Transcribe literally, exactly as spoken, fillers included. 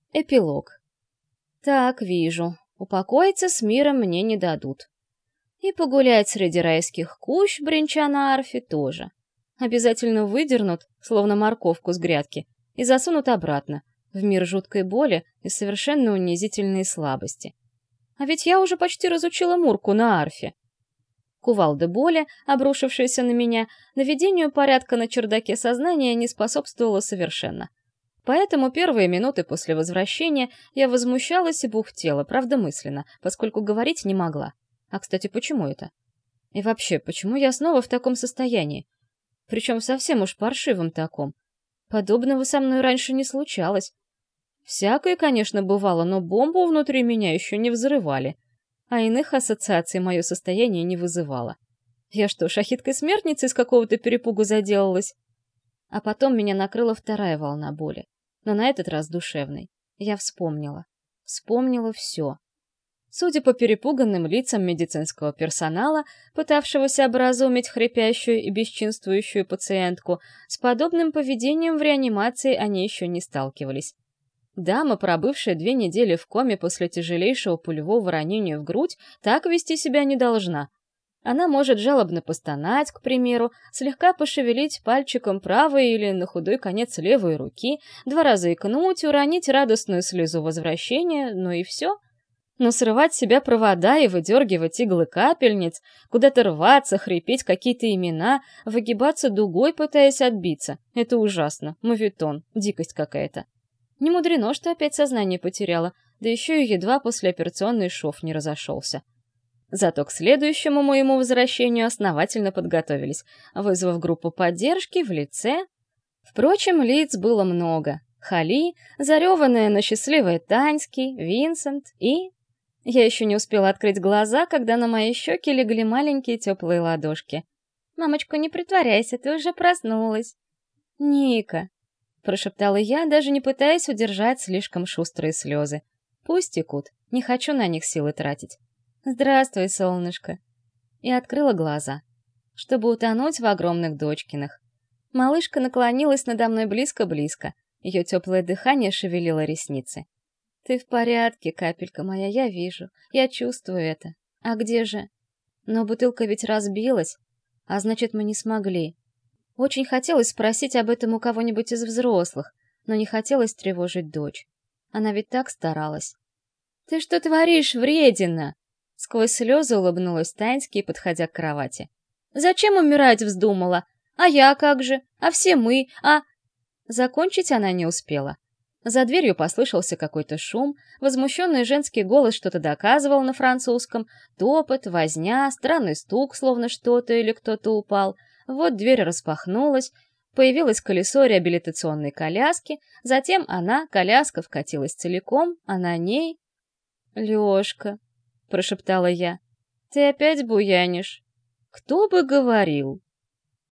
Эпилог. Так, вижу. Упокоиться с миром мне не дадут. И погулять среди райских кущ, бренча на арфе, тоже. Обязательно выдернут, словно морковку с грядки, и засунут обратно, в мир жуткой боли и совершенно унизительной слабости. А ведь я уже почти разучила Мурку на арфе. Кувалда боли, обрушившаяся на меня, наведению порядка на чердаке сознания не способствовала совершенно. Поэтому первые минуты после возвращения я возмущалась и бухтела, правда мысленно, поскольку говорить не могла. А, кстати, почему это? И вообще, почему я снова в таком состоянии? Причем совсем уж паршивом таком. Подобного со мной раньше не случалось. Всякое, конечно, бывало, но бомбу внутри меня еще не взрывали. А иных ассоциаций мое состояние не вызывало. Я что, шахиткой-смертницей из какого-то перепугу заделалась? А потом меня накрыла вторая волна боли. Но на этот раз душевной. Я вспомнила. Вспомнила все. Судя по перепуганным лицам медицинского персонала, пытавшегося образумить хрипящую и бесчинствующую пациентку, с подобным поведением в реанимации они еще не сталкивались. Дама, пробывшая две недели в коме после тяжелейшего пулевого ранения в грудь, так вести себя не должна. Она может жалобно постонать, к примеру, слегка пошевелить пальчиком правой или на худой конец левой руки, два раза икнуть, уронить радостную слезу возвращения, ну и все. Но срывать с себя провода и выдергивать иглы капельниц, куда-то рваться, хрипеть какие-то имена, выгибаться дугой, пытаясь отбиться — это ужасно, моветон, дикость какая-то. Не мудрено, что опять сознание потеряла, да еще и едва послеоперационный шов не разошелся. Зато к следующему моему возвращению основательно подготовились, вызвав группу поддержки в лице... Впрочем, лиц было много. Хали, зареванная, но счастливая Таньский, Винсент и... Я еще не успела открыть глаза, когда на мои щеки легли маленькие теплые ладошки. «Мамочка, не притворяйся, ты уже проснулась». «Ника», — прошептала я, даже не пытаясь удержать слишком шустрые слезы. «Пусть текут, не хочу на них силы тратить». «Здравствуй, солнышко!» И открыла глаза, чтобы утонуть в огромных дочкиных. Малышка наклонилась надо мной близко-близко. Ее теплое дыхание шевелило ресницы. «Ты в порядке, капелька моя, я вижу. Я чувствую это. А где же?» Но бутылка ведь разбилась, а значит, мы не смогли. Очень хотелось спросить об этом у кого-нибудь из взрослых, но не хотелось тревожить дочь. Она ведь так старалась. «Ты что творишь, вредина?» Сквозь слезы улыбнулась Таньский, подходя к кровати. «Зачем умирать вздумала? А я как же? А все мы? А...» Закончить она не успела. За дверью послышался какой-то шум, возмущенный женский голос что-то доказывал на французском, топот, возня, странный стук, словно что-то или кто-то упал. Вот дверь распахнулась, появилось колесо реабилитационной коляски, затем она, коляска, вкатилась целиком, а на ней... «Лёшка», — прошептала я, — «ты опять буянишь?» «Кто бы говорил?»